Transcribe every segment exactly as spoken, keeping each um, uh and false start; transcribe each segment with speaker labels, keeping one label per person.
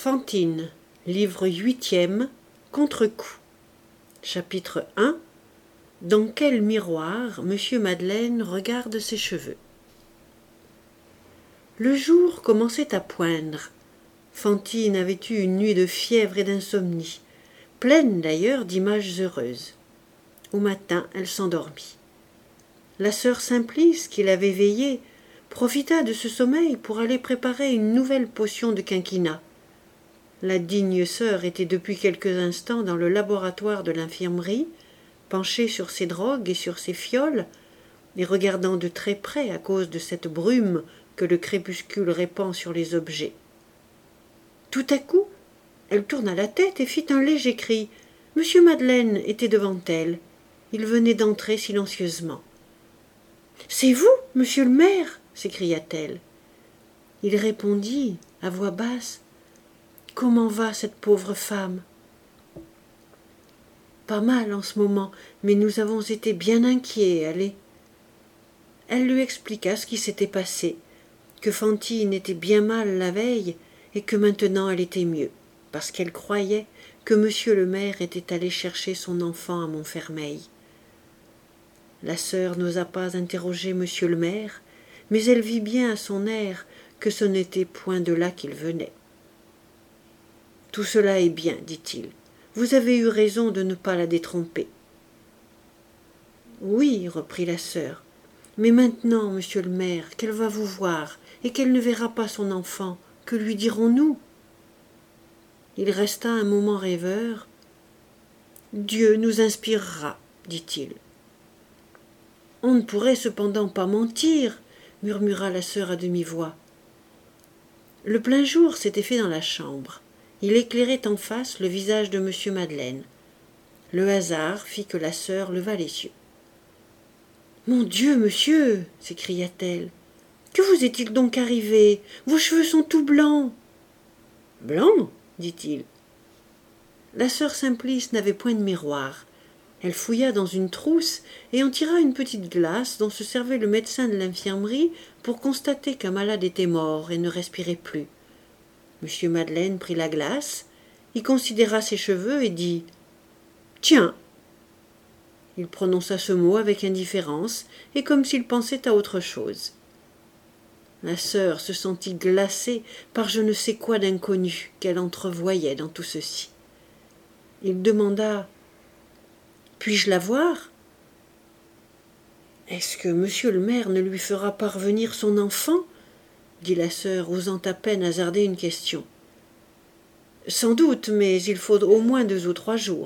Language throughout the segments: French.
Speaker 1: Fantine, livre huitième, Contre-coup. Chapitre un. Dans quel miroir Monsieur Madeleine regarde ses cheveux. Le jour commençait à poindre. Fantine avait eu une nuit de fièvre et d'insomnie, pleine d'ailleurs d'images heureuses. Au matin, elle s'endormit. La sœur Simplice, qui l'avait veillée, profita de ce sommeil pour aller préparer une nouvelle potion de quinquina. La digne sœur était depuis quelques instants dans le laboratoire de l'infirmerie, penchée sur ses drogues et sur ses fioles, et regardant de très près à cause de cette brume que le crépuscule répand sur les objets. Tout à coup, elle tourna la tête et fit un léger cri. Monsieur Madeleine était devant elle. Il venait d'entrer silencieusement. « C'est vous, monsieur le maire » s'écria-t-elle. Il répondit à voix basse. « Comment va cette pauvre femme ?»« Pas mal en ce moment, mais nous avons été bien inquiets, allez. » Elle lui expliqua ce qui s'était passé, que Fantine était bien mal la veille et que maintenant elle était mieux, parce qu'elle croyait que monsieur le maire était allé chercher son enfant à Montfermeil. La sœur n'osa pas interroger monsieur le maire, mais elle vit bien à son air que ce n'était point de là qu'il venait. « Tout cela est bien, dit-il. Vous avez eu raison de ne pas la détromper. »« Oui, reprit la sœur, mais maintenant, monsieur le maire, qu'elle va vous voir et qu'elle ne verra pas son enfant, que lui dirons-nous » Il resta un moment rêveur. « Dieu nous inspirera, dit-il. »« On ne pourrait cependant pas mentir, » murmura la sœur à demi-voix. Le plein jour s'était fait dans la chambre. Il éclairait en face le visage de monsieur Madeleine. Le hasard fit que la sœur leva les yeux. « Mon Dieu, monsieur !» s'écria-t-elle. « Que vous est-il donc arrivé? Vos cheveux sont tout blancs. »« Blancs ?» dit-il. La sœur Simplice n'avait point de miroir. Elle fouilla dans une trousse et en tira une petite glace dont se servait le médecin de l'infirmerie pour constater qu'un malade était mort et ne respirait plus. Monsieur Madeleine prit la glace, y considéra ses cheveux et dit « Tiens !» Il prononça ce mot avec indifférence et comme s'il pensait à autre chose. La sœur se sentit glacée par je ne sais quoi d'inconnu qu'elle entrevoyait dans tout ceci. Il demanda « Puis-je la voir ?»« Est-ce que monsieur le maire ne lui fera parvenir son enfant ?» dit la sœur, osant à peine hasarder une question. « Sans doute, mais il faut au moins deux ou trois jours. »«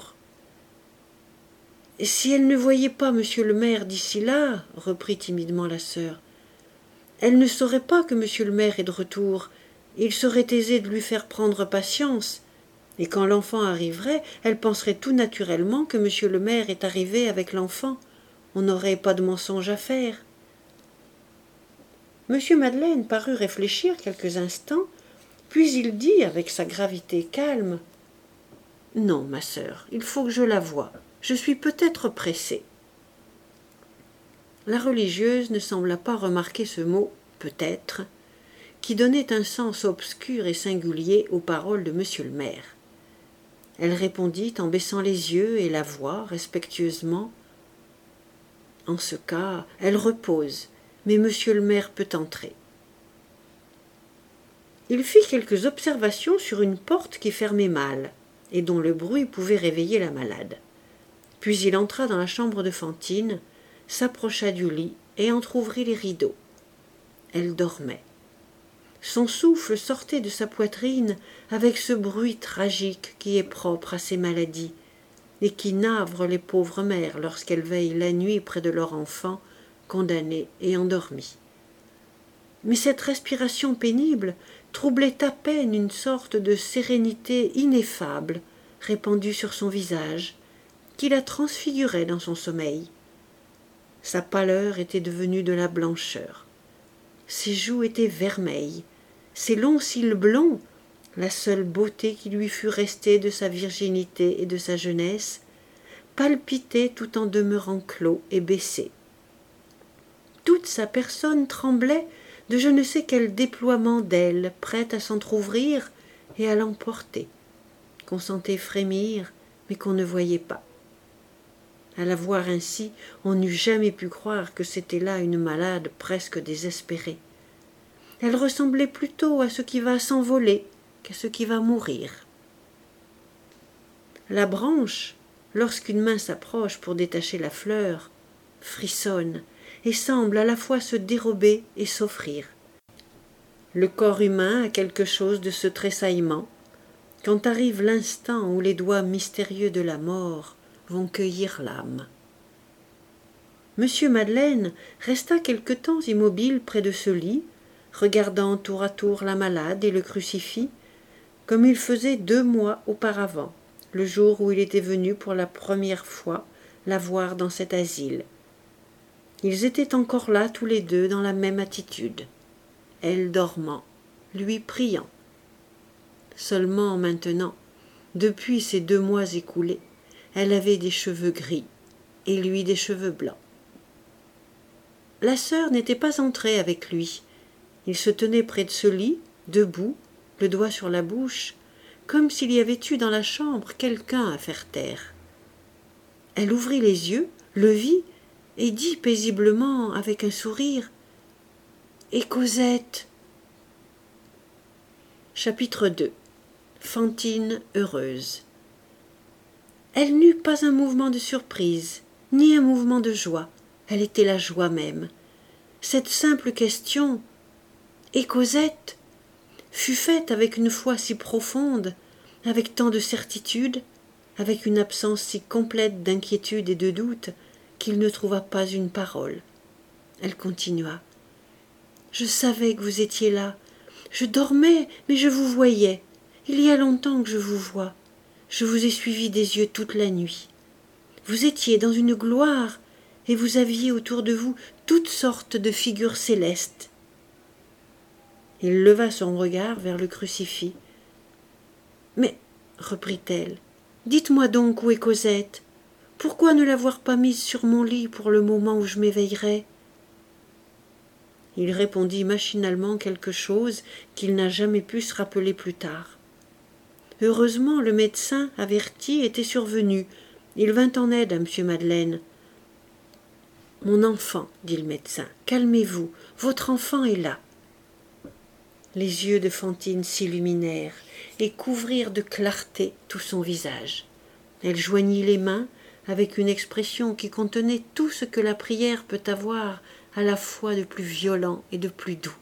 Speaker 1: Si elle ne voyait pas monsieur le maire d'ici là, reprit timidement la sœur, elle ne saurait pas que monsieur le maire est de retour. Il serait aisé de lui faire prendre patience, et quand l'enfant arriverait, elle penserait tout naturellement que monsieur le maire est arrivé avec l'enfant. On n'aurait pas de mensonge à faire. » Monsieur Madeleine parut réfléchir quelques instants, puis il dit avec sa gravité calme « Non, ma sœur, il faut que je la voie. Je suis peut-être pressé. » La religieuse ne sembla pas remarquer ce mot « peut-être » qui donnait un sens obscur et singulier aux paroles de monsieur le maire. Elle répondit en baissant les yeux et la voix respectueusement « En ce cas, elle repose, mais monsieur le maire peut entrer. » Il fit quelques observations sur une porte qui fermait mal et dont le bruit pouvait réveiller la malade. Puis il entra dans la chambre de Fantine, s'approcha du lit et entr'ouvrit les rideaux. Elle dormait. Son souffle sortait de sa poitrine avec ce bruit tragique qui est propre à ces maladies et qui navre les pauvres mères lorsqu'elles veillent la nuit près de leur enfant condamné et endormi. Mais cette respiration pénible troublait à peine une sorte de sérénité ineffable répandue sur son visage, qui la transfigurait dans son sommeil. Sa pâleur était devenue de la blancheur. Ses joues étaient vermeilles, ses longs cils blonds, la seule beauté qui lui fût restée de sa virginité et de sa jeunesse, palpitaient tout en demeurant clos et baissés. Toute sa personne tremblait de je ne sais quel déploiement d'ailes prête à s'entr'ouvrir et à l'emporter, qu'on sentait frémir, mais qu'on ne voyait pas. À la voir ainsi, on n'eût jamais pu croire que c'était là une malade presque désespérée. Elle ressemblait plutôt à ce qui va s'envoler qu'à ce qui va mourir. La branche, lorsqu'une main s'approche pour détacher la fleur, frissonne et semble à la fois se dérober et s'offrir. Le corps humain a quelque chose de ce tressaillement quand arrive l'instant où les doigts mystérieux de la mort vont cueillir l'âme. Monsieur Madeleine resta quelque temps immobile près de ce lit, regardant tour à tour la malade et le crucifix, comme il faisait deux mois auparavant, le jour où il était venu pour la première fois la voir dans cet asile. Ils étaient encore là tous les deux dans la même attitude, elle dormant, lui priant. Seulement maintenant, depuis ces deux mois écoulés, elle avait des cheveux gris et lui des cheveux blancs. La sœur n'était pas entrée avec lui. Il se tenait près de ce lit, debout, le doigt sur la bouche, comme s'il y avait eu dans la chambre quelqu'un à faire taire. Elle ouvrit les yeux, le vit, et dit paisiblement, avec un sourire, « Et Cosette ?» Chapitre deux. Fantine heureuse. Elle n'eut pas un mouvement de surprise, ni un mouvement de joie. Elle était la joie même. Cette simple question « Et Cosette ?» fut faite avec une foi si profonde, avec tant de certitude, avec une absence si complète d'inquiétude et de doute, qu'il ne trouva pas une parole. Elle continua. « Je savais que vous étiez là. Je dormais, mais je vous voyais. Il y a longtemps que je vous vois. Je vous ai suivi des yeux toute la nuit. Vous étiez dans une gloire, et vous aviez autour de vous toutes sortes de figures célestes. » Il leva son regard vers le crucifix. « Mais, reprit-elle, dites-moi donc où est Cosette. Pourquoi ne l'avoir pas mise sur mon lit pour le moment où je m'éveillerai ?» Il répondit machinalement quelque chose qu'il n'a jamais pu se rappeler plus tard. Heureusement, le médecin averti était survenu. Il vint en aide à M. Madeleine. « Mon enfant, dit le médecin, calmez-vous, votre enfant est là. » Les yeux de Fantine s'illuminèrent et couvrirent de clarté tout son visage. Elle joignit les mains avec une expression qui contenait tout ce que la prière peut avoir à la fois de plus violent et de plus doux.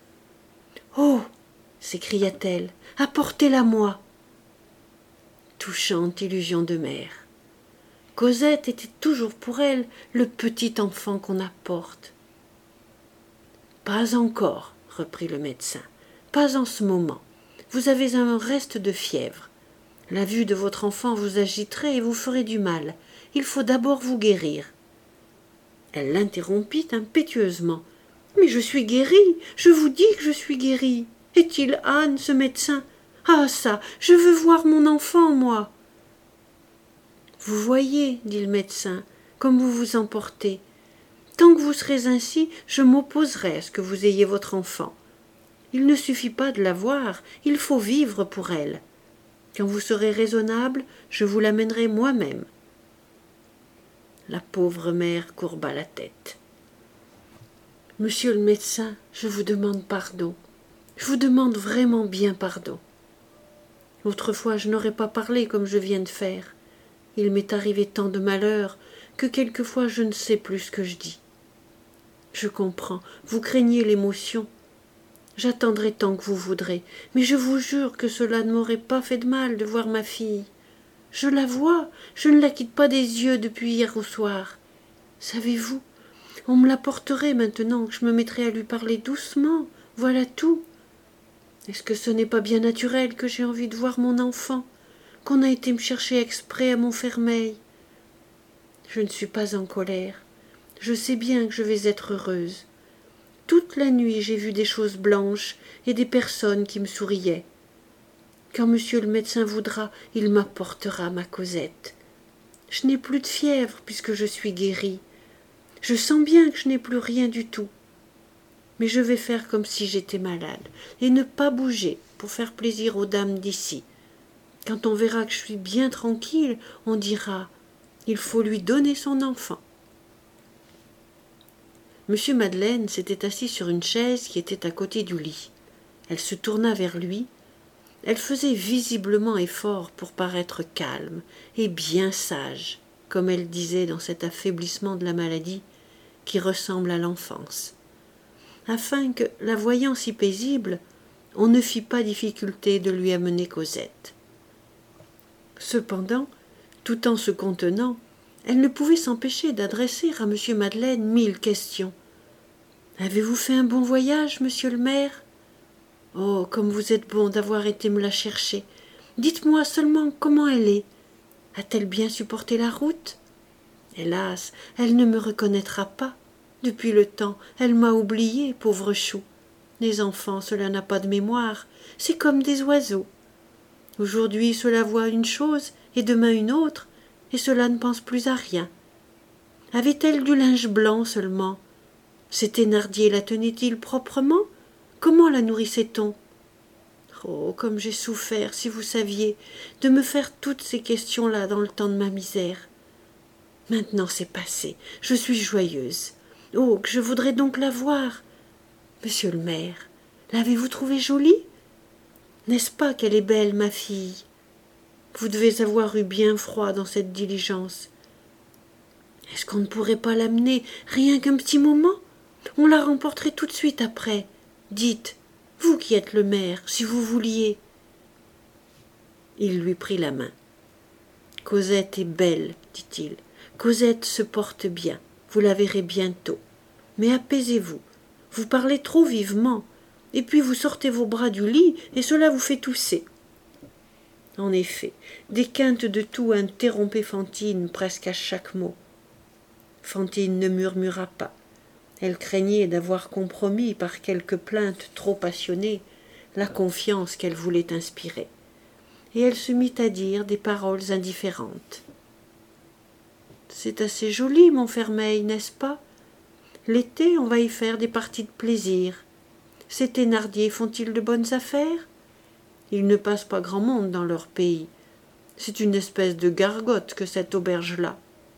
Speaker 1: « Oh !» s'écria-t-elle, « apportez-la-moi !» Touchante illusion de mère. Cosette était toujours pour elle le petit enfant qu'on apporte. « Pas encore, » reprit le médecin, « pas en ce moment. Vous avez un reste de fièvre. La vue de votre enfant vous agiterait et vous ferait du mal. Il faut d'abord vous guérir. » Elle l'interrompit impétueusement. « Mais je suis guérie, je vous dis que je suis guérie. Est-il âne, ce médecin ? Ah ça, je veux voir mon enfant, moi. » « Vous voyez, dit le médecin, comme vous vous emportez. Tant que vous serez ainsi, je m'opposerai à ce que vous ayez votre enfant. Il ne suffit pas de la voir, il faut vivre pour elle. Quand vous serez raisonnable, je vous l'amènerai moi-même. » La pauvre mère courba la tête. « Monsieur le médecin, je vous demande pardon. Je vous demande vraiment bien pardon. Autrefois, je n'aurais pas parlé comme je viens de faire. Il m'est arrivé tant de malheurs que quelquefois je ne sais plus ce que je dis. Je comprends, vous craignez l'émotion. J'attendrai tant que vous voudrez, mais je vous jure que cela ne m'aurait pas fait de mal de voir ma fille. Je la vois, je ne la quitte pas des yeux depuis hier au soir. Savez-vous, on me la porterait maintenant que je me mettrais à lui parler doucement, voilà tout. Est-ce que ce n'est pas bien naturel que j'ai envie de voir mon enfant, qu'on a été me chercher exprès à Montfermeil? Je ne suis pas en colère. Je sais bien que je vais être heureuse. Toute la nuit, j'ai vu des choses blanches et des personnes qui me souriaient. Quand monsieur le médecin voudra, il m'apportera ma Cosette. Je n'ai plus de fièvre puisque je suis guérie. Je sens bien que je n'ai plus rien du tout. Mais je vais faire comme si j'étais malade et ne pas bouger pour faire plaisir aux dames d'ici. Quand on verra que je suis bien tranquille, on dira « il faut lui donner son enfant ». Monsieur Madeleine s'était assis sur une chaise qui était à côté du lit. Elle se tourna vers lui. Elle faisait visiblement effort pour paraître calme et bien sage, comme elle disait dans cet affaiblissement de la maladie qui ressemble à l'enfance, afin que, la voyant si paisible, on ne fit pas difficulté de lui amener Cosette. Cependant, tout en se contenant, elle ne pouvait s'empêcher d'adresser à monsieur Madeleine mille questions. « Avez-vous fait un bon voyage, monsieur le maire ? Oh, comme vous êtes bon d'avoir été me la chercher. Dites-moi seulement comment elle est. A-t-elle bien supporté la route ? Hélas, elle ne me reconnaîtra pas. Depuis le temps, elle m'a oublié, pauvre chou. Les enfants, cela n'a pas de mémoire. C'est comme des oiseaux. Aujourd'hui, cela voit une chose, et demain une autre, et cela ne pense plus à rien. Avait-elle du linge blanc seulement ? Ces Thénardier la tenaient-ils proprement ? Comment la nourrissait-on ? Oh, comme j'ai souffert, si vous saviez, de me faire toutes ces questions-là dans le temps de ma misère. Maintenant c'est passé, je suis joyeuse. Oh, que je voudrais donc la voir. Monsieur le maire, l'avez-vous trouvée jolie ? N'est-ce pas qu'elle est belle, ma fille ? Vous devez avoir eu bien froid dans cette diligence. Est-ce qu'on ne pourrait pas l'amener rien qu'un petit moment ? On la remporterait tout de suite après. Dites, vous qui êtes le maire, si vous vouliez. Il lui prit la main. Cosette est belle, dit-il. Cosette se porte bien, vous la verrez bientôt. Mais apaisez-vous, vous parlez trop vivement, et puis vous sortez vos bras du lit, et cela vous fait tousser. En effet, des quintes de toux interrompaient Fantine presque à chaque mot. Fantine ne murmura pas. Elle craignait d'avoir compromis par quelques plaintes trop passionnées la confiance qu'elle voulait inspirer. Et elle se mit à dire des paroles indifférentes. « C'est assez joli, Montfermeil, n'est-ce pas ? L'été, on va y faire des parties de plaisir. Ces Thénardier font-ils de bonnes affaires ? Il ne passe pas grand monde dans leur pays. C'est une espèce de gargote que cette auberge-là. »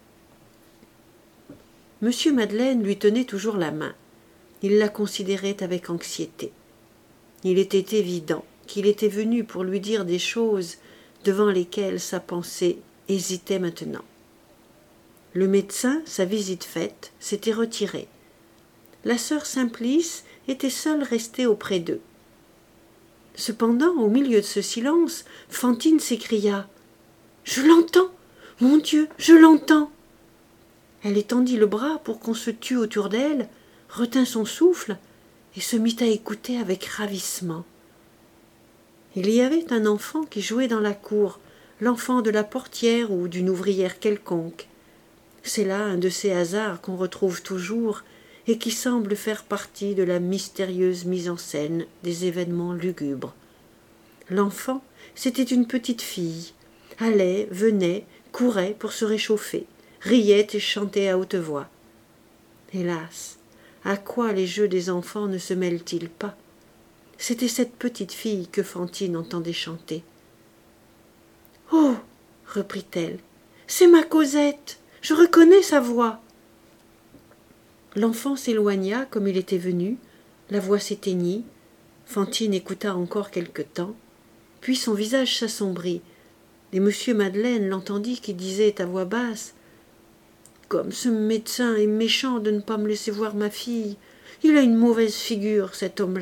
Speaker 1: Monsieur Madeleine lui tenait toujours la main. Il la considérait avec anxiété. Il était évident qu'il était venu pour lui dire des choses devant lesquelles sa pensée hésitait maintenant. Le médecin, sa visite faite, s'était retiré. La sœur Simplice était seule restée auprès d'eux. Cependant, au milieu de ce silence, Fantine s'écria « Je l'entends ! Mon Dieu, je l'entends !» Elle étendit le bras pour qu'on se tût autour d'elle, retint son souffle et se mit à écouter avec ravissement. Il y avait un enfant qui jouait dans la cour, l'enfant de la portière ou d'une ouvrière quelconque. C'est là un de ces hasards qu'on retrouve toujours et qui semblent faire partie de la mystérieuse mise en scène des événements lugubres. L'enfant, c'était une petite fille, allait, venait, courait pour se réchauffer, riait et chantait à haute voix. Hélas, à quoi les jeux des enfants ne se mêlent-ils pas ? C'était cette petite fille que Fantine entendait chanter. « Oh !» reprit-elle, « c'est ma Cosette, je reconnais sa voix !» L'enfant s'éloigna comme il était venu, la voix s'éteignit, Fantine écouta encore quelque temps, puis son visage s'assombrit, et monsieur Madeleine l'entendit qui disait à voix basse « Comme ce médecin est méchant de ne pas me laisser voir ma fille, il a une mauvaise figure, cet homme-là. »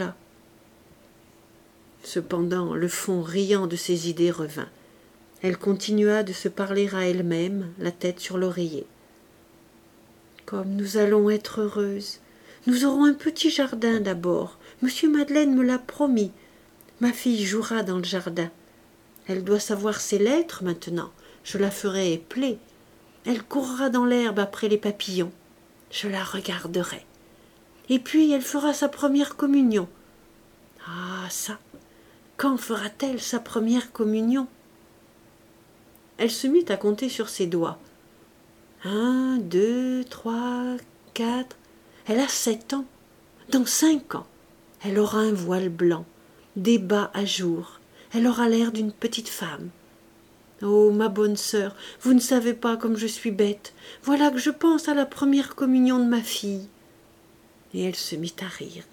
Speaker 1: Cependant, le fond riant de ses idées revint. Elle continua de se parler à elle-même, la tête sur l'oreiller. « Comme nous allons être heureuses. Nous aurons un petit jardin d'abord. Monsieur Madeleine me l'a promis. Ma fille jouera dans le jardin. Elle doit savoir ses lettres maintenant. Je la ferai épeler. Elle courra dans l'herbe après les papillons. Je la regarderai. Et puis elle fera sa première communion. Ah, ça! Quand fera-t-elle sa première communion ? Elle se mit à compter sur ses doigts. Un, deux, trois, quatre... Elle a sept ans. Dans cinq ans, elle aura un voile blanc. des bas à jour. Elle aura l'air d'une petite femme. Oh, ma bonne sœur, vous ne savez pas comme je suis bête. Voilà que je pense à la première communion de ma fille. » Et elle se mit à rire.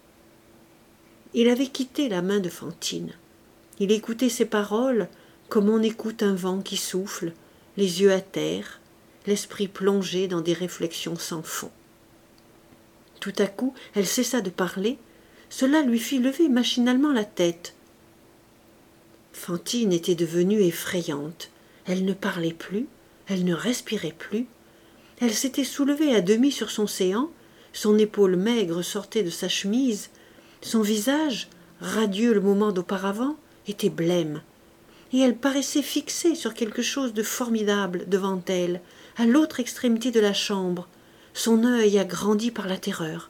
Speaker 1: Il avait quitté la main de Fantine. Il écoutait ses paroles comme on écoute un vent qui souffle, les yeux à terre, l'esprit plongé dans des réflexions sans fond. Tout à coup, elle cessa de parler. Cela lui fit lever machinalement la tête. Fantine était devenue effrayante. Elle ne parlait plus, elle ne respirait plus. Elle s'était soulevée à demi sur son séant, son épaule maigre sortait de sa chemise, son visage, radieux le moment d'auparavant, était blême, et elle paraissait fixée sur quelque chose de formidable devant elle, à l'autre extrémité de la chambre, son œil agrandi par la terreur.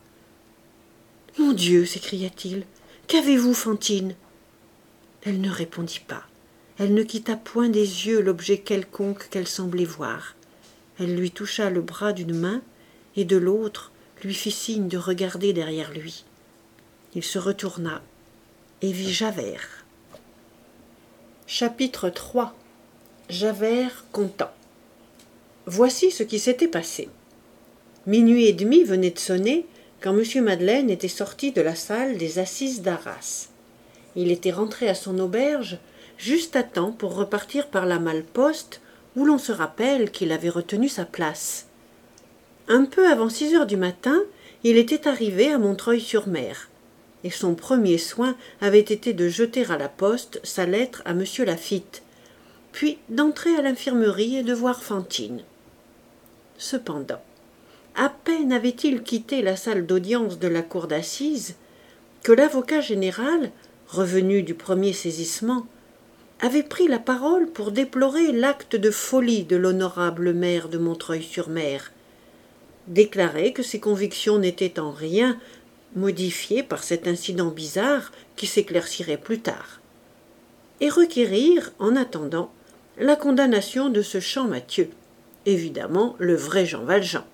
Speaker 1: « Mon Dieu !» s'écria-t-il. « Qu'avez-vous, Fantine ?» Elle ne répondit pas. Elle ne quitta point des yeux l'objet quelconque qu'elle semblait voir. Elle lui toucha le bras d'une main et de l'autre lui fit signe de regarder derrière lui. Il se retourna et vit Javert. Chapitre trois. Javert content. Voici ce qui s'était passé. Minuit et demi venait de sonner quand M. Madeleine était sorti de la salle des assises d'Arras. Il était rentré à son auberge juste à temps pour repartir par la malle-poste où l'on se rappelle qu'il avait retenu sa place. Un peu avant six heures du matin, il était arrivé à Montreuil-sur-Mer, et son premier soin avait été de jeter à la poste sa lettre à M. Laffitte, puis d'entrer à l'infirmerie et de voir Fantine. Cependant, à peine avait-il quitté la salle d'audience de la cour d'assises que l'avocat général, revenu du premier saisissement, avait pris la parole pour déplorer l'acte de folie de l'honorable maire de Montreuil-sur-Mer, déclarer que ses convictions n'étaient en rien modifiées par cet incident bizarre qui s'éclaircirait plus tard, et requérir, en attendant, la condamnation de ce Champmathieu, évidemment le vrai Jean Valjean.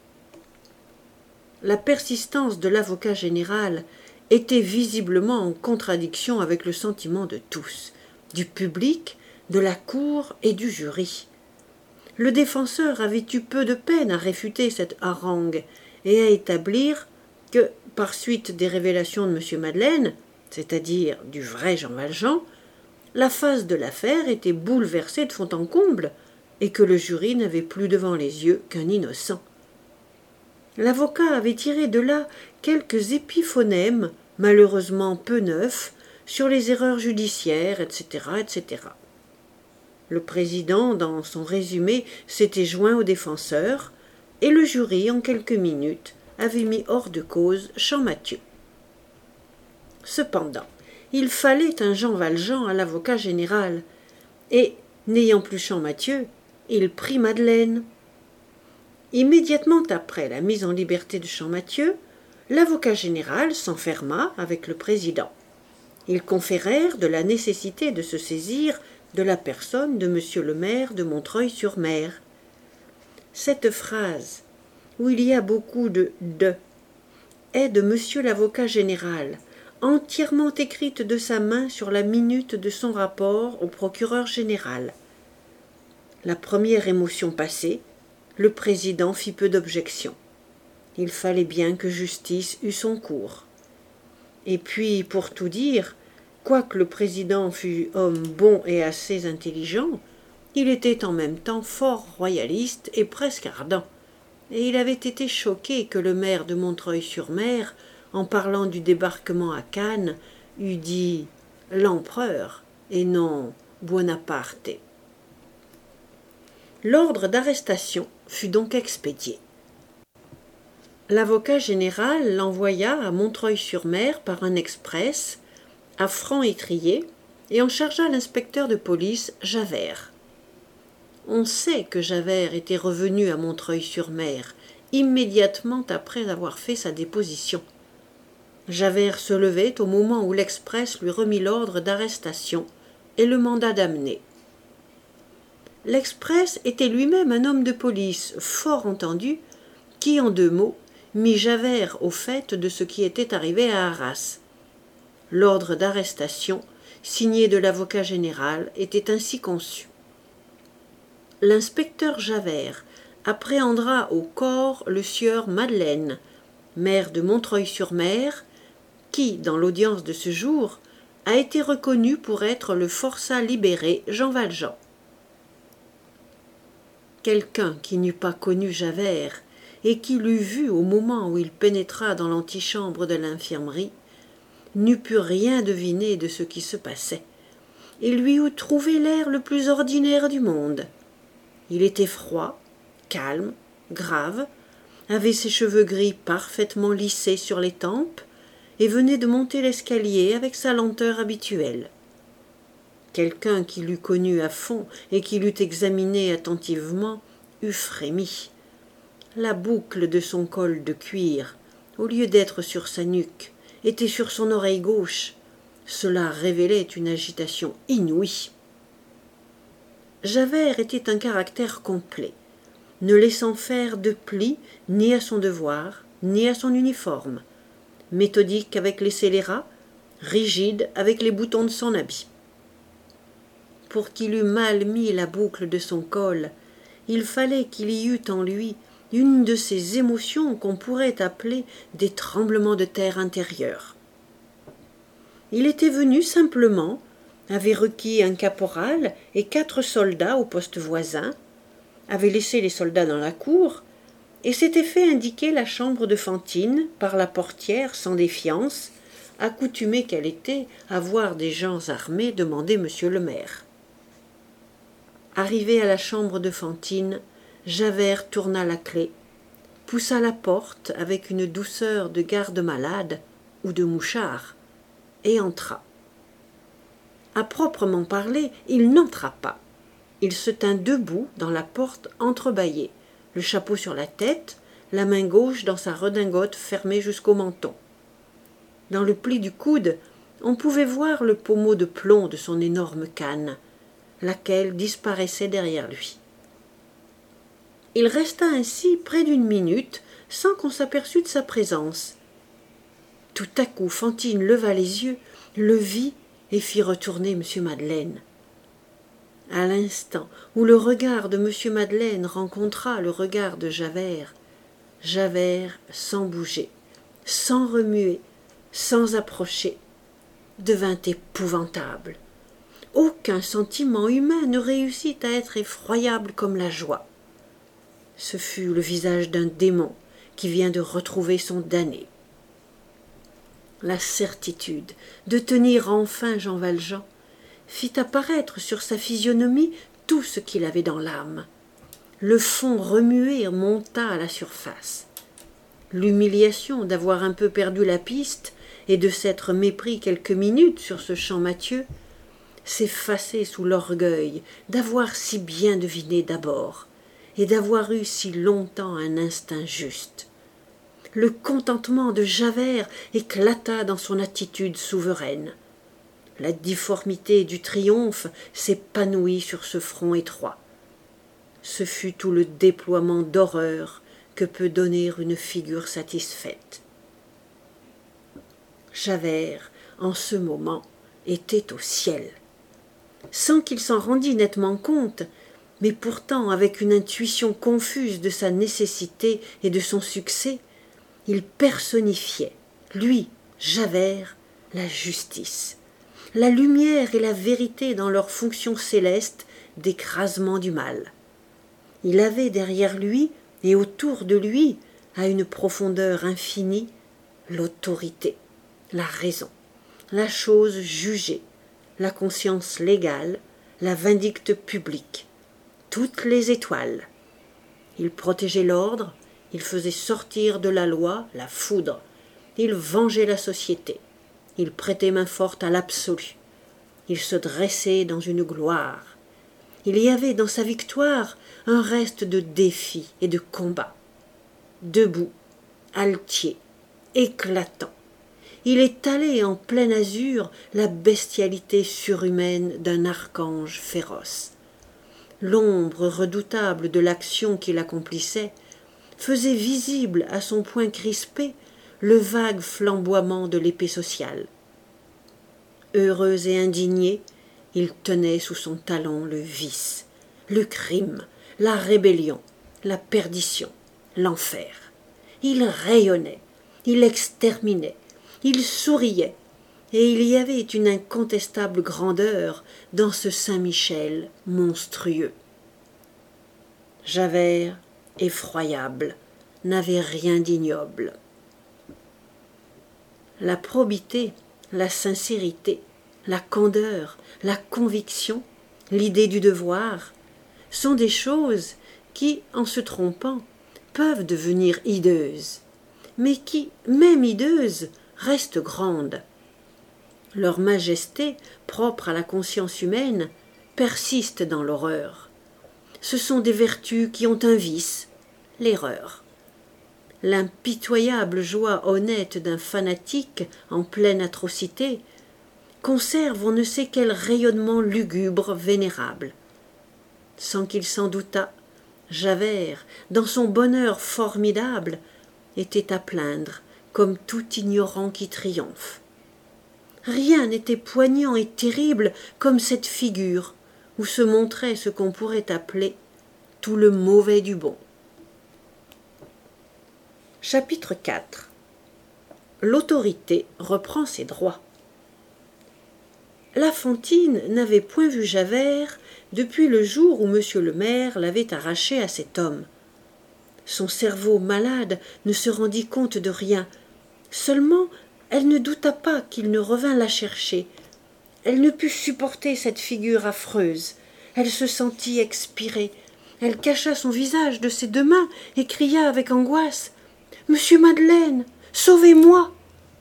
Speaker 1: La persistance de l'avocat général était visiblement en contradiction avec le sentiment de tous, du public, de la cour et du jury. Le défenseur avait eu peu de peine à réfuter cette harangue et à établir que, par suite des révélations de M. Madeleine, c'est-à-dire du vrai Jean Valjean, la face de l'affaire était bouleversée de fond en comble et que le jury n'avait plus devant les yeux qu'un innocent. L'avocat avait tiré de là quelques épiphonèmes, malheureusement peu neufs, sur les erreurs judiciaires, et cetera, et cetera. Le président, dans son résumé, s'était joint au défenseur, et le jury, en quelques minutes, avait mis hors de cause Champmathieu. Cependant, il fallait un Jean Valjean à l'avocat général, et, n'ayant plus Champmathieu, il prit Madeleine. Immédiatement après la mise en liberté de Champmathieu, l'avocat général s'enferma avec le président. Ils conférèrent de la nécessité de se saisir de la personne de monsieur le maire de Montreuil-sur-Mer. Cette phrase, où il y a beaucoup de « de », est de monsieur l'avocat général, entièrement écrite de sa main sur la minute de son rapport au procureur général. La première émotion passée, le président fit peu d'objections. Il fallait bien que justice eût son cours. Et puis, pour tout dire, quoique le président fût homme bon et assez intelligent, il était en même temps fort royaliste et presque ardent, et il avait été choqué que le maire de Montreuil-sur-Mer, en parlant du débarquement à Cannes, eût dit « l'empereur » et non « Buonaparte ». L'ordre d'arrestation fut donc expédié. L'avocat général l'envoya à Montreuil-sur-Mer par un express, à Franc-Étrier, et en chargea l'inspecteur de police Javert. On sait que Javert était revenu à Montreuil-sur-Mer immédiatement après avoir fait sa déposition. Javert se levait au moment où l'express lui remit l'ordre d'arrestation et le mandat d'amener. L'express était lui-même un homme de police fort entendu qui, en deux mots, mit Javert au fait de ce qui était arrivé à Arras. L'ordre d'arrestation, signé de l'avocat général, était ainsi conçu. L'inspecteur Javert appréhendera au corps le sieur Madeleine, maire de Montreuil-sur-Mer, qui, dans l'audience de ce jour, a été reconnu pour être le forçat libéré Jean Valjean. Quelqu'un qui n'eût pas connu Javert et qui l'eût vu au moment où il pénétra dans l'antichambre de l'infirmerie, n'eût pu rien deviner de ce qui se passait, et lui eût trouvé l'air le plus ordinaire du monde. Il était froid, calme, grave, avait ses cheveux gris parfaitement lissés sur les tempes, et venait de monter l'escalier avec sa lenteur habituelle. Quelqu'un qui l'eût connu à fond et qui l'eût examiné attentivement eût frémi. La boucle de son col de cuir, au lieu d'être sur sa nuque, était sur son oreille gauche. Cela révélait une agitation inouïe. Javert était un caractère complet, ne laissant faire de pli ni à son devoir, ni à son uniforme, méthodique avec les scélérats, rigide avec les boutons de son habit. Pour qu'il eût mal mis la boucle de son col, il fallait qu'il y eût en lui une de ces émotions qu'on pourrait appeler des tremblements de terre intérieurs. Il était venu simplement, avait requis un caporal et quatre soldats au poste voisin, avait laissé les soldats dans la cour, et s'était fait indiquer la chambre de Fantine par la portière sans défiance, accoutumée qu'elle était à voir des gens armés demander monsieur le maire. Arrivé à la chambre de Fantine, Javert tourna la clef, poussa la porte avec une douceur de garde-malade ou de mouchard, et entra. À proprement parler, il n'entra pas. Il se tint debout dans la porte entrebâillée, le chapeau sur la tête, la main gauche dans sa redingote fermée jusqu'au menton. Dans le pli du coude, on pouvait voir le pommeau de plomb de son énorme canne, laquelle disparaissait derrière lui. Il resta ainsi près d'une minute sans qu'on s'aperçût de sa présence. Tout à coup, Fantine leva les yeux, le vit et fit retourner M. Madeleine. À l'instant où le regard de M. Madeleine rencontra le regard de Javert, Javert, sans bouger, sans remuer, sans approcher, devint épouvantable. Aucun sentiment humain ne réussit à être effroyable comme la joie. Ce fut le visage d'un démon qui vient de retrouver son damné. La certitude de tenir enfin Jean Valjean fit apparaître sur sa physionomie tout ce qu'il avait dans l'âme. Le fond remué monta à la surface. L'humiliation d'avoir un peu perdu la piste et de s'être mépris quelques minutes sur ce Champmathieu s'effaçait sous l'orgueil d'avoir si bien deviné d'abord et d'avoir eu si longtemps un instinct juste. Le contentement de Javert éclata dans son attitude souveraine. La difformité du triomphe s'épanouit sur ce front étroit. Ce fut tout le déploiement d'horreur que peut donner une figure satisfaite. Javert, en ce moment, était au ciel. Sans qu'il s'en rendît nettement compte, mais pourtant avec une intuition confuse de sa nécessité et de son succès, il personnifiait, lui, Javert, la justice, la lumière et la vérité dans leur fonction céleste d'écrasement du mal. Il avait derrière lui et autour de lui, à une profondeur infinie, l'autorité, la raison, la chose jugée, la conscience légale, la vindicte publique, toutes les étoiles. Il protégeait l'ordre, il faisait sortir de la loi la foudre, il vengeait la société, il prêtait main forte à l'absolu, il se dressait dans une gloire. Il y avait dans sa victoire un reste de défi et de combat. Debout, altier, éclatant, il étalait en plein azur la bestialité surhumaine d'un archange féroce. L'ombre redoutable de l'action qu'il accomplissait faisait visible à son poing crispé le vague flamboiement de l'épée sociale. Heureux et indigné, il tenait sous son talon le vice, le crime, la rébellion, la perdition, l'enfer. Il rayonnait, il exterminait, il souriait, et il y avait une incontestable grandeur dans ce Saint-Michel monstrueux. Javert, effroyable, n'avait rien d'ignoble. La probité, la sincérité, la candeur, la conviction, l'idée du devoir, sont des choses qui, en se trompant, peuvent devenir hideuses, mais qui, même hideuses, restent grandes. Leur majesté, propre à la conscience humaine, persiste dans l'horreur. Ce sont des vertus qui ont un vice, l'erreur. L'impitoyable joie honnête d'un fanatique en pleine atrocité conserve on ne sait quel rayonnement lugubre vénérable. Sans qu'il s'en doutât, Javert, dans son bonheur formidable, était à plaindre comme tout ignorant qui triomphe. Rien n'était poignant et terrible comme cette figure où se montrait ce qu'on pourrait appeler tout le mauvais du bon. Chapitre quatre. L'autorité reprend ses droits. La Fantine n'avait point vu Javert depuis le jour où monsieur le maire l'avait arraché à cet homme. Son cerveau malade ne se rendit compte de rien. Seulement, elle ne douta pas qu'il ne revînt la chercher. Elle ne put supporter cette figure affreuse. Elle se sentit expirer. Elle cacha son visage de ses deux mains et cria avec angoisse « Monsieur Madeleine, sauvez-moi »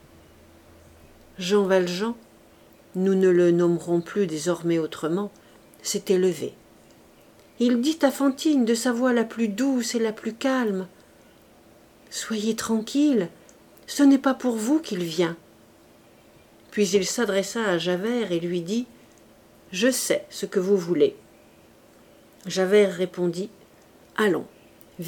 Speaker 1: Jean Valjean, nous ne le nommerons plus désormais autrement, s'était levé. Il dit à Fantine de sa voix la plus douce et la plus calme « Soyez tranquille, ce n'est pas pour vous qu'il vient. » Puis il s'adressa à Javert et lui dit « Je sais ce que vous voulez. » Javert répondit « Allons, vite !»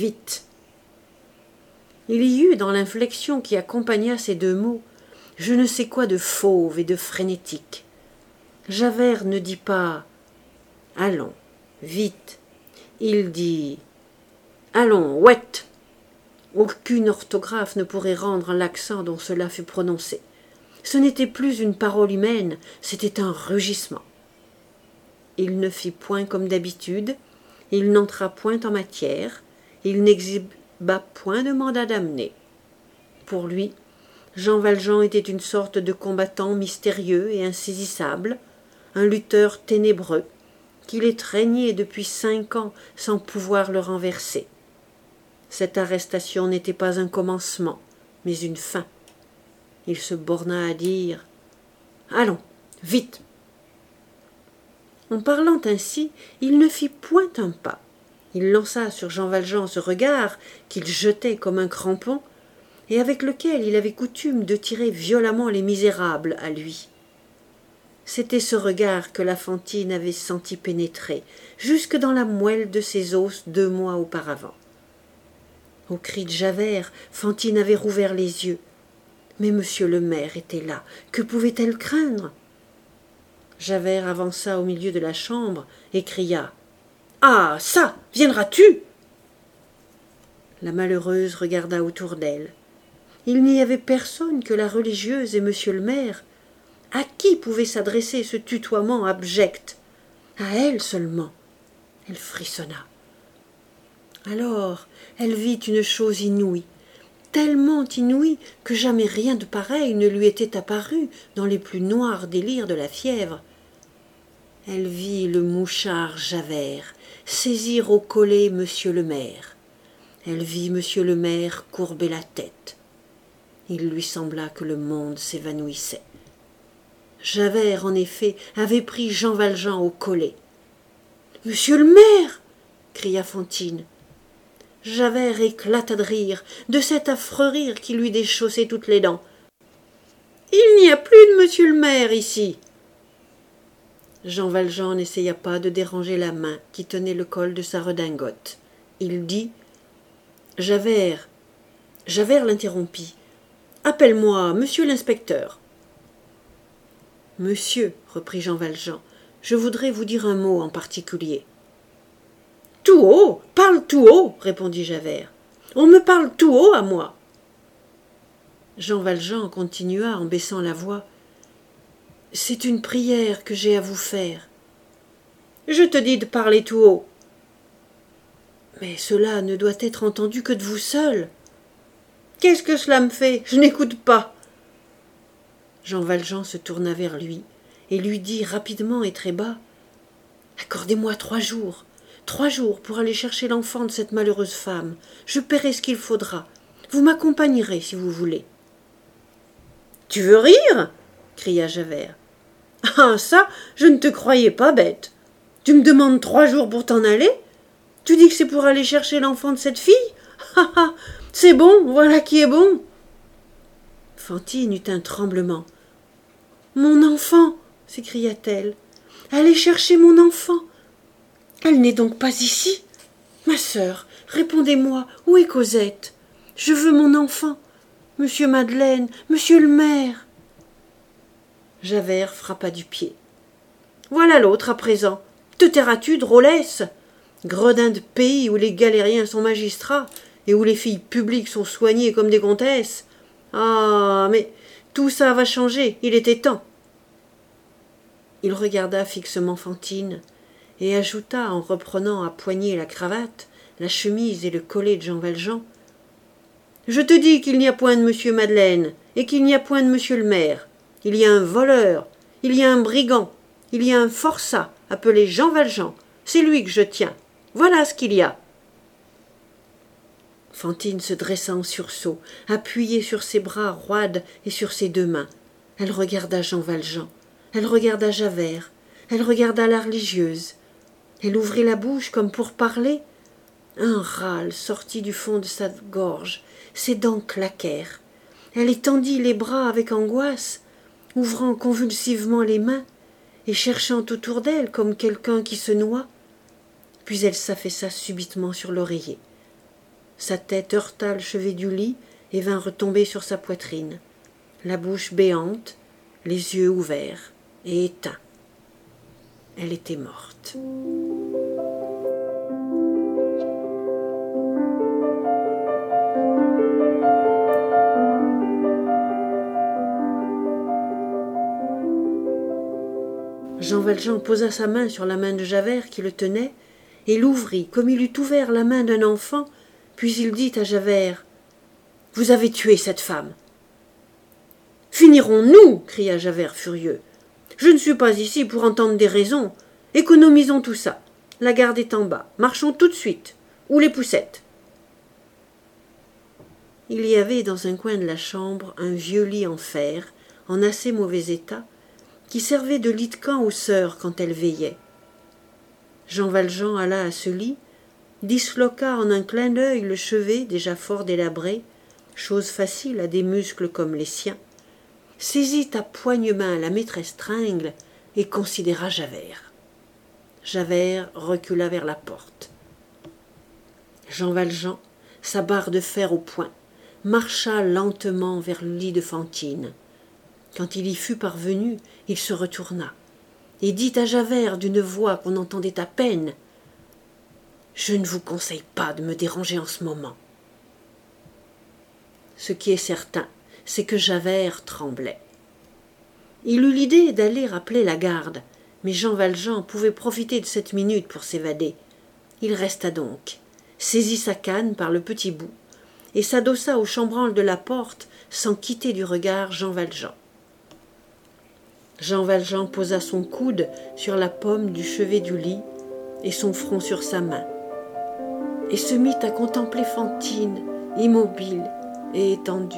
Speaker 1: Il y eut dans l'inflexion qui accompagna ces deux mots je ne sais quoi de fauve et de frénétique. Javert ne dit pas « Allons, vite !» Il dit « Allons, ouette !» Aucune orthographe ne pourrait rendre l'accent dont cela fut prononcé. Ce n'était plus une parole humaine, c'était un rugissement. Il ne fit point comme d'habitude, il n'entra point en matière, il n'exhiba point de mandat d'amener. Pour lui, Jean Valjean était une sorte de combattant mystérieux et insaisissable, un lutteur ténébreux, qu'il est régné depuis cinq ans sans pouvoir le renverser. Cette arrestation n'était pas un commencement, mais une fin. Il se borna à dire « Allons, vite !» En parlant ainsi, il ne fit point un pas. Il lança sur Jean Valjean ce regard qu'il jetait comme un crampon et avec lequel il avait coutume de tirer violemment les misérables à lui. C'était ce regard que la Fantine avait senti pénétrer jusque dans la moelle de ses os deux mois auparavant. Au cri de Javert, Fantine avait rouvert les yeux. Mais monsieur le maire était là. Que pouvait-elle craindre? Javert avança au milieu de la chambre et cria « Ah, ça, viendras-tu » La malheureuse regarda autour d'elle. Il n'y avait personne que la religieuse et monsieur le maire. À qui pouvait s'adresser ce tutoiement abject? À elle seulement. Elle frissonna. Alors, elle vit une chose inouïe, tellement inouïe que jamais rien de pareil ne lui était apparu dans les plus noirs délires de la fièvre. Elle vit le mouchard Javert saisir au collet monsieur le maire. Elle vit monsieur le maire courber la tête. Il lui sembla que le monde s'évanouissait. Javert, en effet, avait pris Jean Valjean au collet. « Monsieur le maire !» cria Fantine. Javert éclata de rire, de cet affreux rire qui lui déchaussait toutes les dents. « Il n'y a plus de monsieur le maire ici !» Jean Valjean n'essaya pas de déranger la main qui tenait le col de sa redingote. Il dit « Javert !» Javert l'interrompit. « Appelle-moi monsieur l'inspecteur. » « Monsieur, reprit Jean Valjean, je voudrais vous dire un mot en particulier. »« Tout haut, parle tout haut, répondit Javert. On me parle tout haut à moi. » Jean Valjean continua en baissant la voix. « C'est une prière que j'ai à vous faire. »« Je te dis de parler tout haut. »« Mais cela ne doit être entendu que de vous seul. »« Qu'est-ce que cela me fait? Je n'écoute pas. » Jean Valjean se tourna vers lui et lui dit rapidement et très bas. « Accordez-moi trois jours, trois jours pour aller chercher l'enfant de cette malheureuse femme. Je paierai ce qu'il faudra. Vous m'accompagnerez si vous voulez. »« Tu veux rire ?» cria Javert. « Ah, ça, je ne te croyais pas bête. Tu me demandes trois jours pour t'en aller? Tu dis que c'est pour aller chercher l'enfant de cette fille? Ah ah, c'est bon, voilà qui est bon. » Fantine eut un tremblement. « Mon enfant !» s'écria-t-elle. « Allez chercher mon enfant. Elle n'est donc pas ici? Ma sœur, répondez-moi, où est Cosette? Je veux mon enfant. Monsieur Madeleine, monsieur le maire. » Javert frappa du pied. « Voilà l'autre à présent. Te tairas-tu, drôlesse? Gredin de pays où les galériens sont magistrats et où les filles publiques sont soignées comme des comtesses. Ah, mais tout ça va changer, il était temps. » Il regarda fixement Fantine et ajouta en reprenant à poignée la cravate, la chemise et le collet de Jean Valjean. « Je te dis qu'il n'y a point de monsieur Madeleine et qu'il n'y a point de monsieur le maire. Il y a un voleur, il y a un brigand, il y a un forçat appelé Jean Valjean. C'est lui que je tiens. Voilà ce qu'il y a. » Fantine se dressa en sursaut, appuyée sur ses bras roides et sur ses deux mains. Elle regarda Jean Valjean, elle regarda Javert, elle regarda la religieuse. Elle ouvrit la bouche comme pour parler. Un râle sortit du fond de sa gorge, ses dents claquèrent. Elle étendit les bras avec angoisse, ouvrant convulsivement les mains et cherchant autour d'elle comme quelqu'un qui se noie. Puis elle s'affaissa subitement sur l'oreiller. Sa tête heurta le chevet du lit et vint retomber sur sa poitrine, la bouche béante, les yeux ouverts et éteints. Elle était morte. Jean Valjean posa sa main sur la main de Javert qui le tenait et l'ouvrit comme il eût ouvert la main d'un enfant, puis il dit à Javert « Vous avez tué cette femme. »« Finirons-nous » cria Javert furieux. « Je ne suis pas ici pour entendre des raisons. Économisons tout ça. La garde est en bas. Marchons tout de suite. Où les poussettes ?» Il y avait dans un coin de la chambre un vieux lit en fer, en assez mauvais état, qui servait de lit de camp aux sœurs quand elles veillaient. Jean Valjean alla à ce lit, disloqua en un clin d'œil le chevet déjà fort délabré, chose facile à des muscles comme les siens, saisit à poigne-main la maîtresse tringle et considéra Javert. Javert recula vers la porte. Jean Valjean, sa barre de fer au poing, marcha lentement vers le lit de Fantine. Quand il y fut parvenu, il se retourna et dit à Javert d'une voix qu'on entendait à peine « Je ne vous conseille pas de me déranger en ce moment. » Ce qui est certain, c'est que Javert tremblait. Il eut l'idée d'aller appeler la garde, mais Jean Valjean pouvait profiter de cette minute pour s'évader. Il resta donc, saisit sa canne par le petit bout et s'adossa au chambranle de la porte sans quitter du regard Jean Valjean. Jean Valjean posa son coude sur la pomme du chevet du lit et son front sur sa main, et se mit à contempler Fantine, immobile et étendue.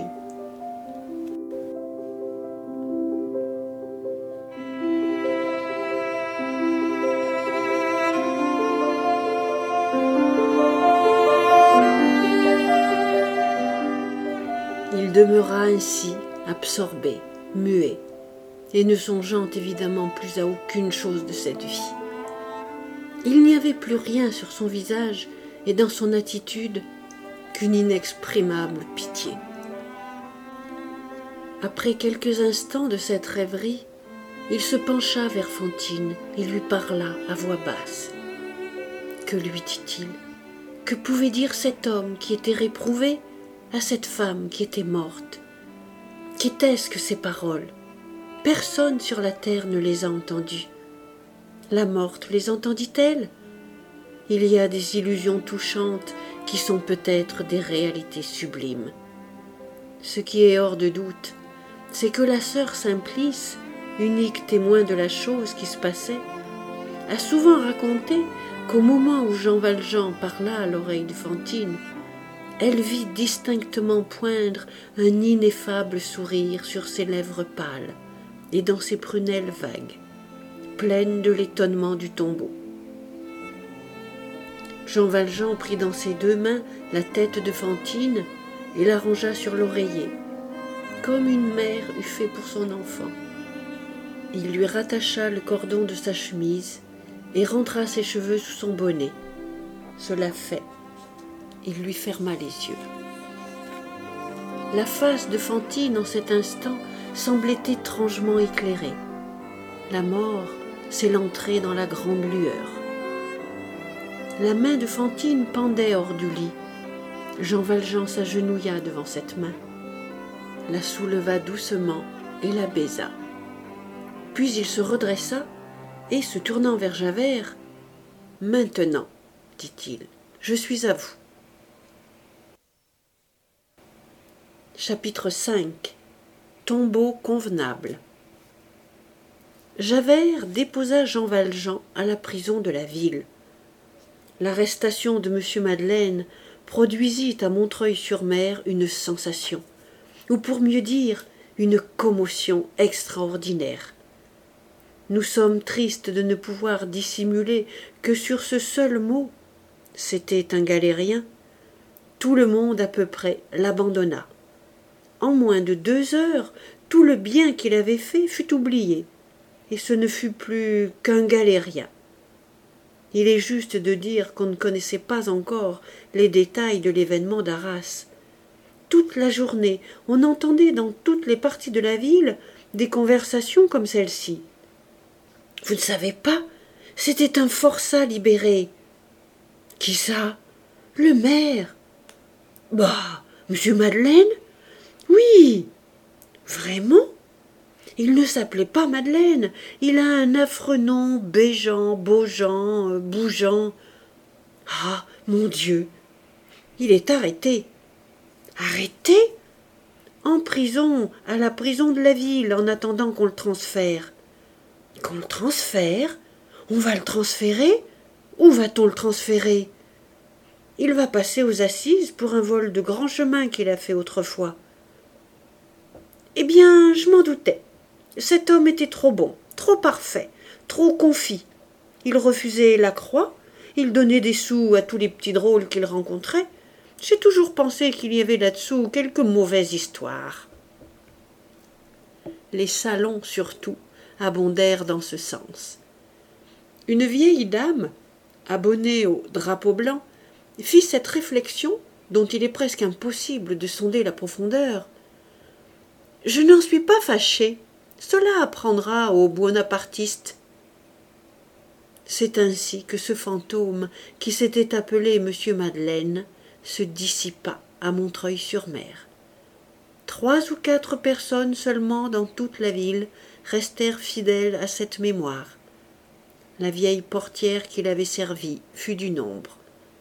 Speaker 1: Il demeura ainsi, absorbé, muet, et ne songeant évidemment plus à aucune chose de cette vie. Il n'y avait plus rien sur son visage et dans son attitude qu'une inexprimable pitié. Après quelques instants de cette rêverie, Il se pencha vers Fantine et lui parla à voix basse. Que lui dit-il? Que pouvait dire cet homme qui était réprouvé à cette femme qui était morte? Qu'étaient-ce que ces paroles? Personne sur la terre ne les a entendues. La morte les entendit-elle? Il y a des illusions touchantes qui sont peut-être des réalités sublimes. Ce qui est hors de doute, c'est que la sœur Simplice, unique témoin de la chose qui se passait, a souvent raconté qu'au moment où Jean Valjean parla à l'oreille de Fantine, elle vit distinctement poindre un ineffable sourire sur ses lèvres pâles et dans ses prunelles vagues, pleines de l'étonnement du tombeau. Jean Valjean prit dans ses deux mains la tête de Fantine et la rangea sur l'oreiller, comme une mère eût fait pour son enfant. Il lui rattacha le cordon de sa chemise et rentra ses cheveux sous son bonnet. Cela fait, il lui ferma les yeux. La face de Fantine en cet instant semblait étrangement éclairée. La mort, c'est l'entrée dans la grande lueur. La main de Fantine pendait hors du lit. Jean Valjean s'agenouilla devant cette main, la souleva doucement et la baisa. Puis il se redressa et, se tournant vers Javert, « Maintenant, dit-il, je suis à vous. » Chapitre cinq. Tombeau convenable. Javert déposa Jean Valjean à la prison de la ville. L'arrestation de M. Madeleine produisit à Montreuil-sur-Mer une sensation, ou pour mieux dire, une commotion extraordinaire. Nous sommes tristes de ne pouvoir dissimuler que sur ce seul mot, c'était un galérien, tout le monde à peu près l'abandonna. En moins de deux heures, tout le bien qu'il avait fait fut oublié, et ce ne fut plus qu'un galérien. Il est juste de dire qu'on ne connaissait pas encore les détails de l'événement d'Arras. Toute la journée, on entendait dans toutes les parties de la ville des conversations comme celle-ci. « Vous ne savez pas, c'était un forçat libéré. »« Qui ça ? » ?»« Le maire. »« Bah, monsieur Madeleine ? » ?»« Oui. »« Vraiment ? Il ne s'appelait pas Madeleine, il a un affreux nom, Béjean, Beaujean, euh, Bougeant. Ah, mon Dieu, il est arrêté. » »« Arrêté ? » ?»« En prison, à la prison de la ville, en attendant qu'on le transfère. »« Qu'on le transfère ? On va le transférer ? Où va-t-on le transférer ? » ?»« Il va passer aux assises pour un vol de grand chemin qu'il a fait autrefois. »« Eh bien, je m'en doutais. Cet homme était trop bon, trop parfait, trop confit. Il refusait la croix, il donnait des sous à tous les petits drôles qu'il rencontrait. J'ai toujours pensé qu'il y avait là-dessous quelque mauvaise histoire. » Les salons, surtout, abondèrent dans ce sens. Une vieille dame, abonnée au Drapeau blanc, fit cette réflexion dont il est presque impossible de sonder la profondeur. « Je n'en suis pas fâchée. Cela apprendra aux bonapartistes. » C'est ainsi que ce fantôme qui s'était appelé Monsieur Madeleine se dissipa à Montreuil-sur-Mer. Trois ou quatre personnes seulement dans toute la ville restèrent fidèles à cette mémoire. La vieille portière qui l'avait servie fut du nombre.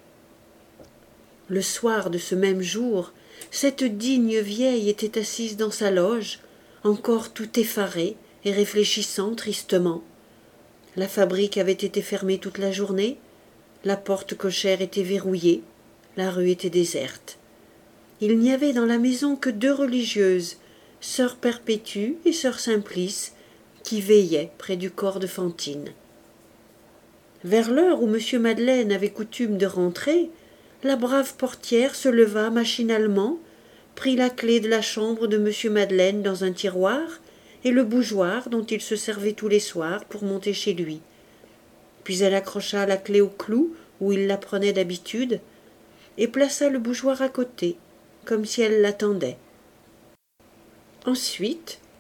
Speaker 1: Le soir de ce même jour, cette digne vieille était assise dans sa loge, encore tout effarée et réfléchissant tristement. La fabrique avait été fermée toute la journée, la porte cochère était verrouillée, la rue était déserte. Il n'y avait dans la maison que deux religieuses, sœur Perpétue et sœur Simplice, qui veillaient près du corps de Fantine. Vers l'heure où M. Madeleine avait coutume de rentrer, la brave portière se leva machinalement, prit la clé de la chambre de M. Madeleine dans un tiroir et le bougeoir dont il se servait tous les soirs pour monter chez lui. Puis elle accrocha la clé au clou où il la prenait d'habitude et plaça le bougeoir à côté, comme si elle l'attendait. Ensuite,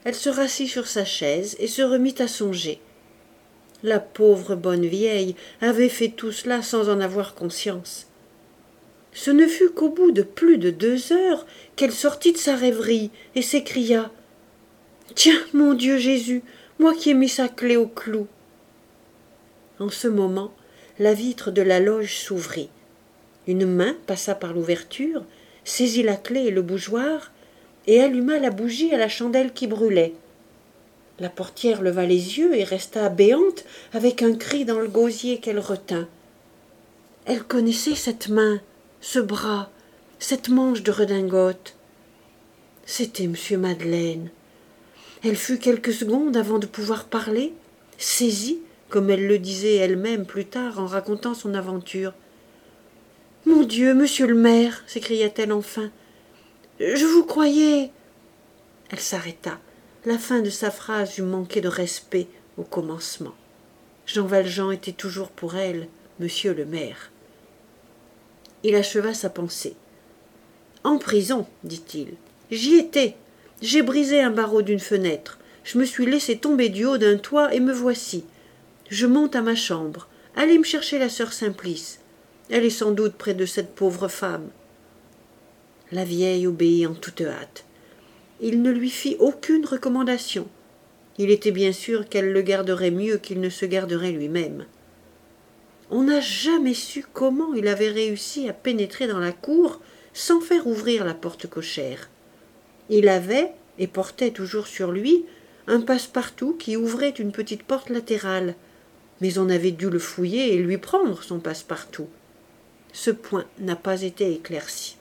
Speaker 1: elle se rassit sur sa chaise et se remit à songer. La pauvre bonne vieille avait fait tout cela sans en avoir conscience. Ce ne fut qu'au bout de plus de deux heures qu'elle sortit de sa rêverie et s'écria « Tiens, mon Dieu Jésus, moi qui ai mis sa clé au clou !» En ce moment, la vitre de la loge s'ouvrit. Une main passa par l'ouverture, saisit la clé et le bougeoir, et alluma la bougie à la chandelle qui brûlait. La portière leva les yeux et resta béante avec un cri dans le gosier qu'elle retint. Elle connaissait cette main, ce bras, cette manche de redingote. C'était monsieur Madeleine. Elle fut quelques secondes avant de pouvoir parler, saisie, comme elle le disait elle-même plus tard en racontant son aventure. « Mon Dieu, monsieur le maire !» s'écria-t-elle enfin. « Je vous croyais… » Elle s'arrêta. La fin de sa phrase eût manqué de respect au commencement. Jean Valjean était toujours pour elle monsieur le maire. Il acheva sa pensée. « En prison, dit-il. J'y étais. J'ai brisé un barreau d'une fenêtre. Je me suis laissé tomber du haut d'un toit et me voici. Je monte à ma chambre. Allez me chercher la sœur Simplice. Elle est sans doute près de cette pauvre femme. » La vieille obéit en toute hâte. Il ne lui fit aucune recommandation. Il était bien sûr qu'elle le garderait mieux qu'il ne se garderait lui-même. On n'a jamais su comment il avait réussi à pénétrer dans la cour sans faire ouvrir la porte cochère. Il avait, et portait toujours sur lui, un passe-partout qui ouvrait une petite porte latérale, mais on avait dû le fouiller et lui prendre son passe-partout. Ce point n'a pas été éclairci.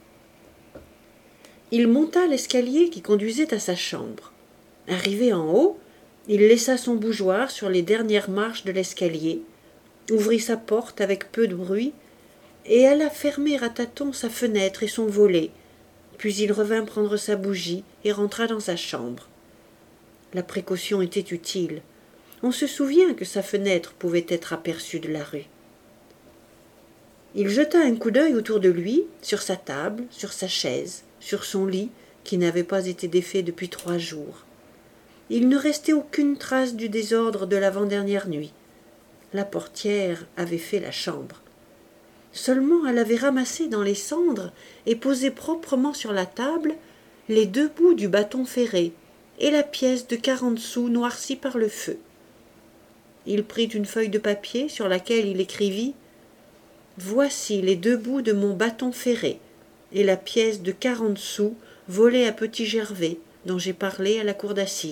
Speaker 1: Il monta l'escalier qui conduisait à sa chambre. Arrivé en haut, il laissa son bougeoir sur les dernières marches de l'escalier, ouvrit sa porte avec peu de bruit et alla fermer à tâtons sa fenêtre et son volet, puis il revint prendre sa bougie et rentra dans sa chambre. La précaution était utile. On se souvient que sa fenêtre pouvait être aperçue de la rue. Il jeta un coup d'œil autour de lui, sur sa table, sur sa chaise, sur son lit, qui n'avait pas été défait depuis trois jours. Il ne restait aucune trace du désordre de l'avant-dernière nuit. La portière avait fait la chambre. Seulement elle avait ramassé dans les cendres et posé proprement sur la table les deux bouts du bâton ferré et la pièce de quarante sous noircie par le feu. Il prit une feuille de papier sur laquelle il écrivit « Voici les deux bouts de mon bâton ferré et la pièce de quarante sous volée à Petit Gervais dont j'ai parlé à la cour d'assises. »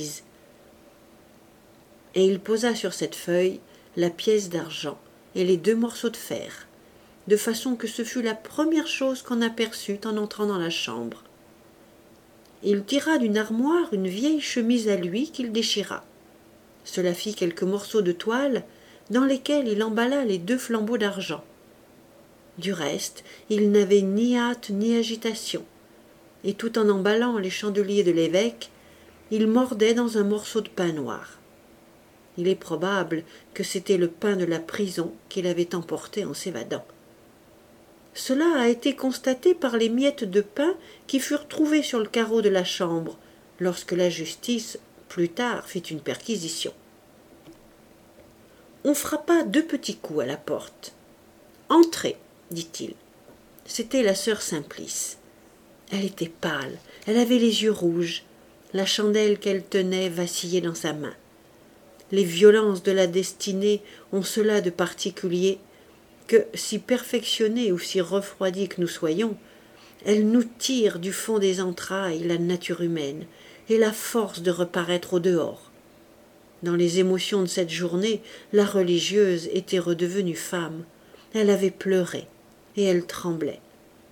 Speaker 1: Et il posa sur cette feuille la pièce d'argent et les deux morceaux de fer, de façon que ce fut la première chose qu'on aperçut en entrant dans la chambre. Il tira d'une armoire une vieille chemise à lui qu'il déchira. Cela fit quelques morceaux de toile dans lesquels il emballa les deux flambeaux d'argent. Du reste, il n'avait ni hâte ni agitation, et tout en emballant les chandeliers de l'évêque, il mordait dans un morceau de pain noir. Il est probable que c'était le pain de la prison qu'il avait emporté en s'évadant. Cela a été constaté par les miettes de pain qui furent trouvées sur le carreau de la chambre, lorsque la justice, plus tard, fit une perquisition. On frappa deux petits coups à la porte. « Entrez !» dit-il. C'était la sœur Simplice. Elle était pâle, elle avait les yeux rouges, la chandelle qu'elle tenait vacillait dans sa main. Les violences de la destinée ont cela de particulier que, si perfectionnés ou si refroidis que nous soyons, elles nous tirent du fond des entrailles la nature humaine et la force de reparaître au dehors. Dans les émotions de cette journée, la religieuse était redevenue femme. Elle avait pleuré et elle tremblait.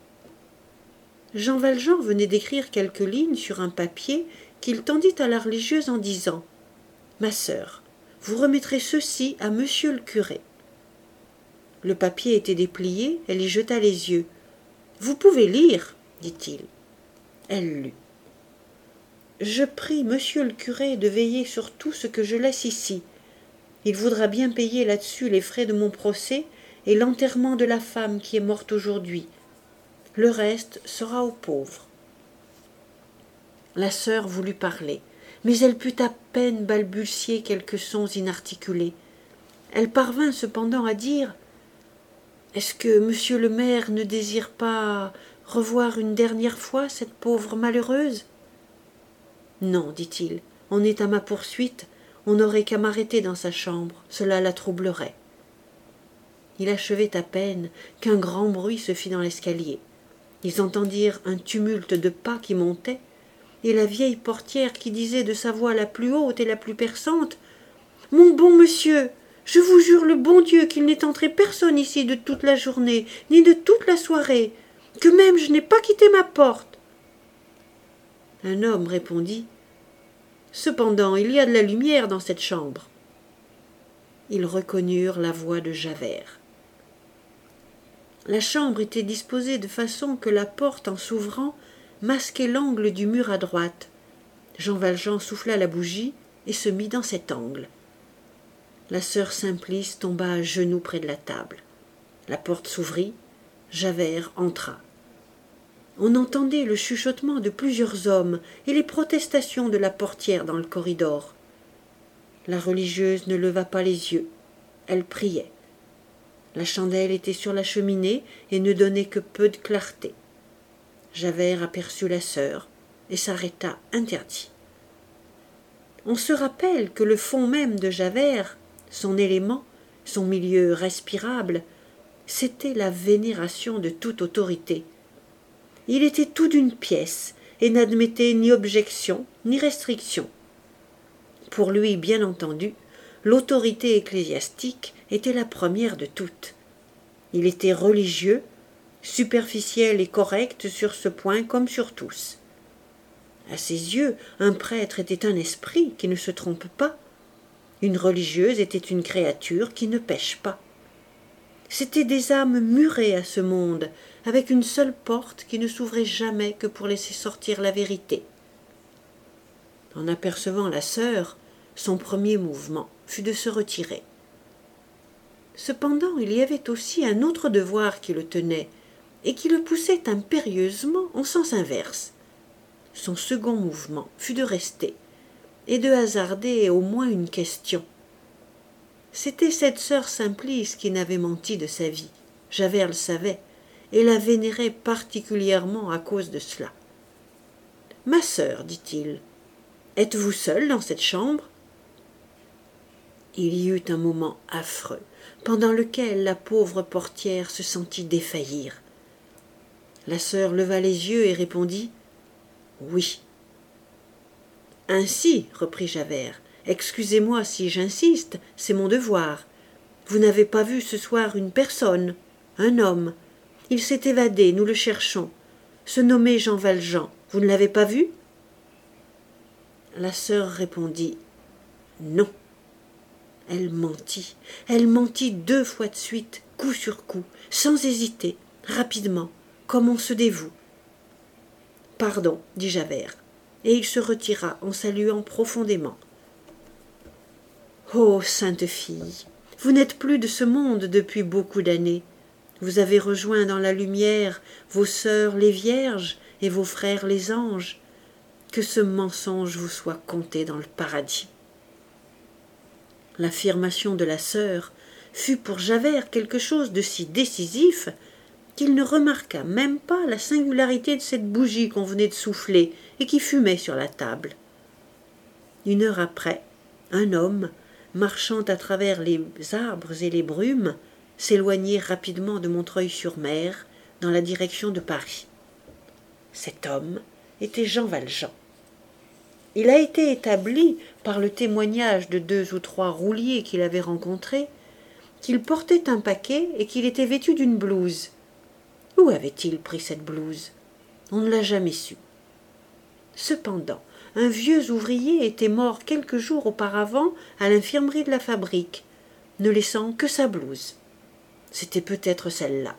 Speaker 1: Jean Valjean venait d'écrire quelques lignes sur un papier qu'il tendit à la religieuse en disant « Ma sœur, vous remettrez ceci à monsieur le curé. » Le papier était déplié, elle y jeta les yeux. « Vous pouvez lire, dit-il. » Elle lut. « Je prie monsieur le curé de veiller sur tout ce que je laisse ici. Il voudra bien payer là-dessus les frais de mon procès et l'enterrement de la femme qui est morte aujourd'hui. Le reste sera aux pauvres. » La sœur voulut parler, mais elle put à peine balbutier quelques sons inarticulés. Elle parvint cependant à dire « Est-ce que monsieur le maire ne désire pas revoir une dernière fois cette pauvre malheureuse ?» « Non, dit-il, on est à ma poursuite, on n'aurait qu'à m'arrêter dans sa chambre, cela la troublerait. » Il achevait à peine qu'un grand bruit se fit dans l'escalier. Ils entendirent un tumulte de pas qui montaient, et la vieille portière qui disait de sa voix la plus haute et la plus perçante « Mon bon monsieur, je vous jure le bon Dieu qu'il n'est entré personne ici de toute la journée, ni de toute la soirée, que même je n'ai pas quitté ma porte. » Un homme répondit « Cependant, il y a de la lumière dans cette chambre. » Ils reconnurent la voix de Javert. La chambre était disposée de façon que la porte, en s'ouvrant, masquait l'angle du mur à droite. Jean Valjean souffla la bougie et se mit dans cet angle. La sœur Simplice tomba à genoux près de la table. La porte s'ouvrit, Javert entra. On entendait le chuchotement de plusieurs hommes et les protestations de la portière dans le corridor. La religieuse ne leva pas les yeux. Elle priait. La chandelle était sur la cheminée et ne donnait que peu de clarté. Javert aperçut la sœur et s'arrêta interdit. On se rappelle que le fond même de Javert, son élément, son milieu respirable, c'était la vénération de toute autorité. Il était tout d'une pièce et n'admettait ni objection ni restriction. Pour lui, bien entendu, l'autorité ecclésiastique était la première de toutes. Il était religieux, superficiel et correct sur ce point comme sur tous. À ses yeux, un prêtre était un esprit qui ne se trompe pas. Une religieuse était une créature qui ne pêche pas. C'étaient des âmes murées à ce monde, avec une seule porte qui ne s'ouvrait jamais que pour laisser sortir la vérité. En apercevant la sœur, son premier mouvement fut de se retirer. Cependant, il y avait aussi un autre devoir qui le tenait, et qui le poussait impérieusement en sens inverse. Son second mouvement fut de rester, et de hasarder au moins une question. C'était cette sœur Simplice qui n'avait menti de sa vie. Javert le savait, et la vénérait particulièrement à cause de cela. « Ma sœur, dit-il, êtes-vous seule dans cette chambre ?» Il y eut un moment affreux, pendant lequel la pauvre portière se sentit défaillir. La sœur leva les yeux et répondit « Oui. » « Ainsi, reprit Javert, excusez-moi si j'insiste, c'est mon devoir. Vous n'avez pas vu ce soir une personne, un homme. Il s'est évadé, nous le cherchons. Se nommait Jean Valjean. Vous ne l'avez pas vu ?» La sœur répondit « Non. » Elle mentit. Elle mentit deux fois de suite, coup sur coup, sans hésiter, rapidement, comme on se dévoue. « Pardon, dit Javert. » Et il se retira en saluant profondément. « Ô sainte fille, vous n'êtes plus de ce monde depuis beaucoup d'années. Vous avez rejoint dans la lumière vos sœurs les vierges et vos frères les anges. Que ce mensonge vous soit compté dans le paradis. » L'affirmation de la sœur fut pour Javert quelque chose de si décisif qu'il ne remarqua même pas la singularité de cette bougie qu'on venait de souffler et qui fumait sur la table. Une heure après, un homme, marchant à travers les arbres et les brumes, s'éloignait rapidement de Montreuil-sur-Mer dans la direction de Paris. Cet homme était Jean Valjean. Il a été établi, par le témoignage de deux ou trois rouliers qu'il avait rencontrés, qu'il portait un paquet et qu'il était vêtu d'une blouse. Où avait-il pris cette blouse? On ne l'a jamais su. Cependant, un vieux ouvrier était mort quelques jours auparavant à l'infirmerie de la fabrique, ne laissant que sa blouse. C'était peut-être celle-là.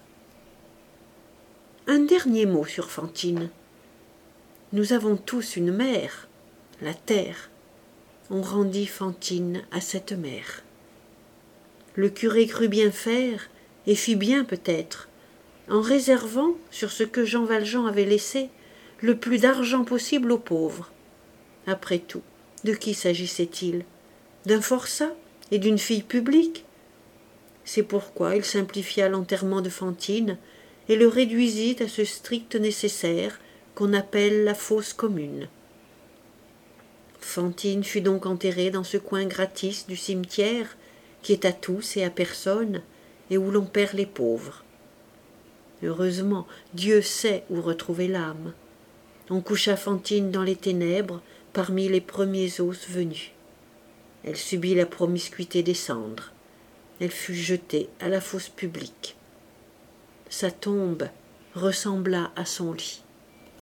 Speaker 1: Un dernier mot sur Fantine. Nous avons tous une mère, la terre. On rendit Fantine à cette mère. Le curé crut bien faire, et fit bien peut-être, en réservant, sur ce que Jean Valjean avait laissé, le plus d'argent possible aux pauvres. Après tout, De qui s'agissait-il? D'un forçat et d'une fille publique? C'est pourquoi il simplifia l'enterrement de Fantine et le réduisit à ce strict nécessaire qu'on appelle la fosse commune. Fantine fut donc enterrée dans ce coin gratis du cimetière qui est à tous et à personne et où l'on perd les pauvres. Heureusement, Dieu sait où retrouver l'âme. On coucha Fantine dans les ténèbres parmi les premiers os venus. Elle subit la promiscuité des cendres. Elle fut jetée à la fosse publique. Sa tombe ressembla à son lit.